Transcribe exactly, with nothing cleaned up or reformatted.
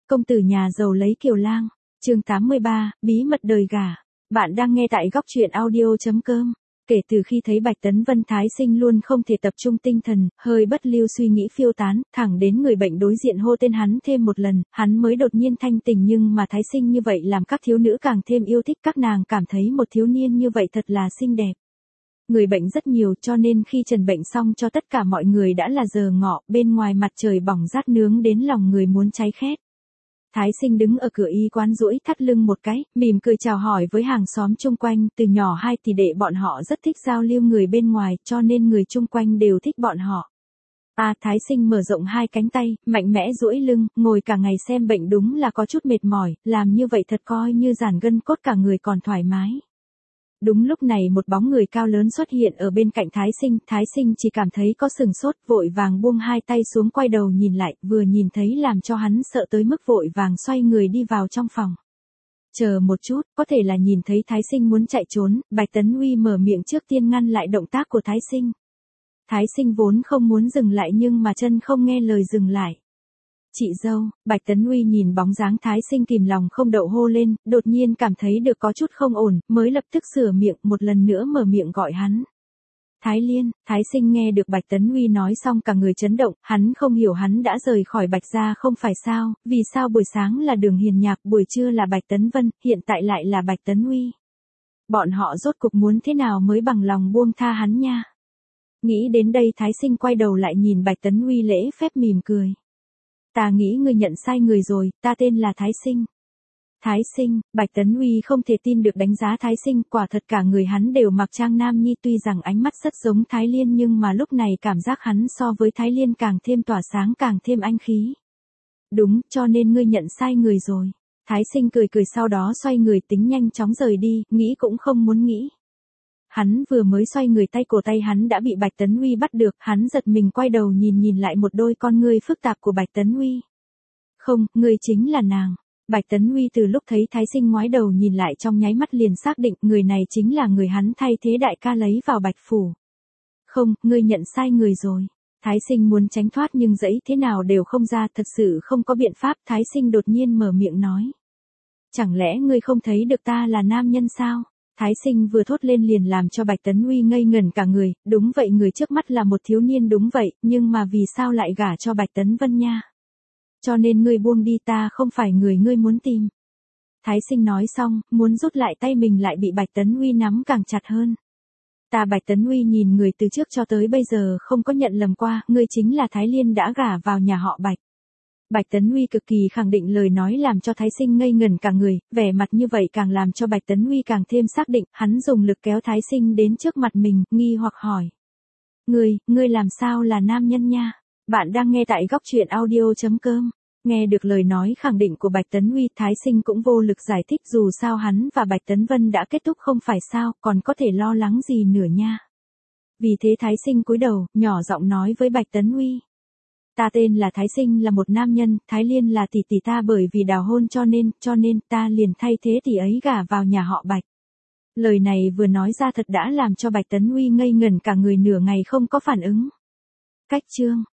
Công tử nhà giàu lấy kiều lang. Chương tám mươi ba, bí mật đời gả. Bạn đang nghe tại góc truyện audio chấm com. Kể từ khi thấy Bạch Tấn Vân, Thái Sinh luôn không thể tập trung tinh thần, hơi bất lưu suy nghĩ phiêu tán, thẳng đến người bệnh đối diện hô tên hắn thêm một lần, hắn mới đột nhiên thanh tỉnh. Nhưng mà Thái Sinh như vậy làm các thiếu nữ càng thêm yêu thích, các nàng cảm thấy một thiếu niên như vậy thật là xinh đẹp. Người bệnh rất nhiều, cho nên khi trần bệnh xong cho tất cả mọi người đã là giờ ngọ, bên ngoài mặt trời bỏng rát nướng đến lòng người muốn cháy khét. Thái Sinh đứng ở cửa y quán duỗi thắt lưng một cái, mỉm cười chào hỏi với hàng xóm chung quanh. Từ nhỏ hai tỷ đệ bọn họ rất thích giao lưu người bên ngoài, cho nên người chung quanh đều thích bọn họ. À, Thái Sinh mở rộng hai cánh tay, mạnh mẽ duỗi lưng, ngồi cả ngày xem bệnh đúng là có chút mệt mỏi, làm như vậy thật coi như giãn gân cốt, cả người còn thoải mái. Đúng lúc này một bóng người cao lớn xuất hiện ở bên cạnh Thái Sinh, Thái Sinh chỉ cảm thấy có sừng sốt, vội vàng buông hai tay xuống, quay đầu nhìn lại, vừa nhìn thấy làm cho hắn sợ tới mức vội vàng xoay người đi vào trong phòng. Chờ một chút, có thể là nhìn thấy Thái Sinh muốn chạy trốn, Bạch Tấn Uy mở miệng trước tiên ngăn lại động tác của Thái Sinh. Thái Sinh vốn không muốn dừng lại nhưng mà chân không nghe lời dừng lại. Chị dâu. Bạch Tấn Uy nhìn bóng dáng Thái Sinh kìm lòng không đậu hô lên, đột nhiên cảm thấy được có chút không ổn, mới lập tức sửa miệng, một lần nữa mở miệng gọi hắn. Thái Liên. Thái Sinh nghe được Bạch Tấn Uy nói xong cả người chấn động, hắn không hiểu hắn đã rời khỏi Bạch gia không phải sao, vì sao buổi sáng là Đường Hiền Nhạc, buổi trưa là Bạch Tấn Vân, hiện tại lại là Bạch Tấn Uy. Bọn họ rốt cục muốn thế nào mới bằng lòng buông tha hắn nha. Nghĩ đến đây Thái Sinh quay đầu lại nhìn Bạch Tấn Uy lễ phép mỉm cười. Ta nghĩ ngươi nhận sai người rồi, ta tên là Thái Sinh. Thái Sinh. Bạch Tấn Uy không thể tin được đánh giá Thái Sinh, quả thật cả người hắn đều mặc trang nam nhi, tuy rằng ánh mắt rất giống Thái Liên nhưng mà lúc này cảm giác hắn so với Thái Liên càng thêm tỏa sáng, càng thêm anh khí. Đúng, cho nên ngươi nhận sai người rồi. Thái Sinh cười cười sau đó xoay người tính nhanh chóng rời đi, nghĩ cũng không muốn nghĩ. Hắn vừa mới xoay người, tay cổ tay hắn đã bị Bạch Tấn Uy bắt được, hắn giật mình quay đầu nhìn nhìn lại một đôi con ngươi phức tạp của Bạch Tấn Uy. Không, ngươi chính là nàng. Bạch Tấn Uy từ lúc thấy Thái Sinh ngoái đầu nhìn lại trong nháy mắt liền xác định người này chính là người hắn thay thế đại ca lấy vào Bạch Phủ. Không, ngươi nhận sai người rồi. Thái Sinh muốn tránh thoát nhưng dẫy thế nào đều không ra, thật sự không có biện pháp. Thái Sinh đột nhiên mở miệng nói. Chẳng lẽ ngươi không thấy được ta là nam nhân sao? Thái Sinh vừa thốt lên liền làm cho Bạch Tấn Uy ngây ngẩn cả người, đúng vậy, người trước mắt là một thiếu niên, đúng vậy, nhưng mà vì sao lại gả cho Bạch Tấn Vân nha? Cho nên ngươi buông đi, ta không phải người ngươi muốn tìm. Thái Sinh nói xong, muốn rút lại tay mình lại bị Bạch Tấn Uy nắm càng chặt hơn. Ta Bạch Tấn Uy nhìn người từ trước cho tới bây giờ không có nhận lầm qua, ngươi chính là Thái Liên đã gả vào nhà họ Bạch. Bạch Tấn Uy cực kỳ khẳng định, lời nói làm cho Thái Sinh ngây ngẩn cả người, vẻ mặt như vậy càng làm cho Bạch Tấn Uy càng thêm xác định, hắn dùng lực kéo Thái Sinh đến trước mặt mình, nghi hoặc hỏi. Ngươi, ngươi làm sao là nam nhân nha? Bạn đang nghe tại góc truyện audio chấm com. Nghe được lời nói khẳng định của Bạch Tấn Uy, Thái Sinh cũng vô lực giải thích, dù sao hắn và Bạch Tấn Vân đã kết thúc không phải sao, còn có thể lo lắng gì nữa nha. Vì thế Thái Sinh cúi đầu, nhỏ giọng nói với Bạch Tấn Uy. Ta tên là Thái Sinh, là một nam nhân, Thái Liên là tỷ tỷ ta, bởi vì đào hôn cho nên, cho nên ta liền thay thế tỷ ấy gả vào nhà họ Bạch. Lời này vừa nói ra thật đã làm cho Bạch Tấn Uy ngây ngẩn cả người, nửa ngày không có phản ứng. Cách chương.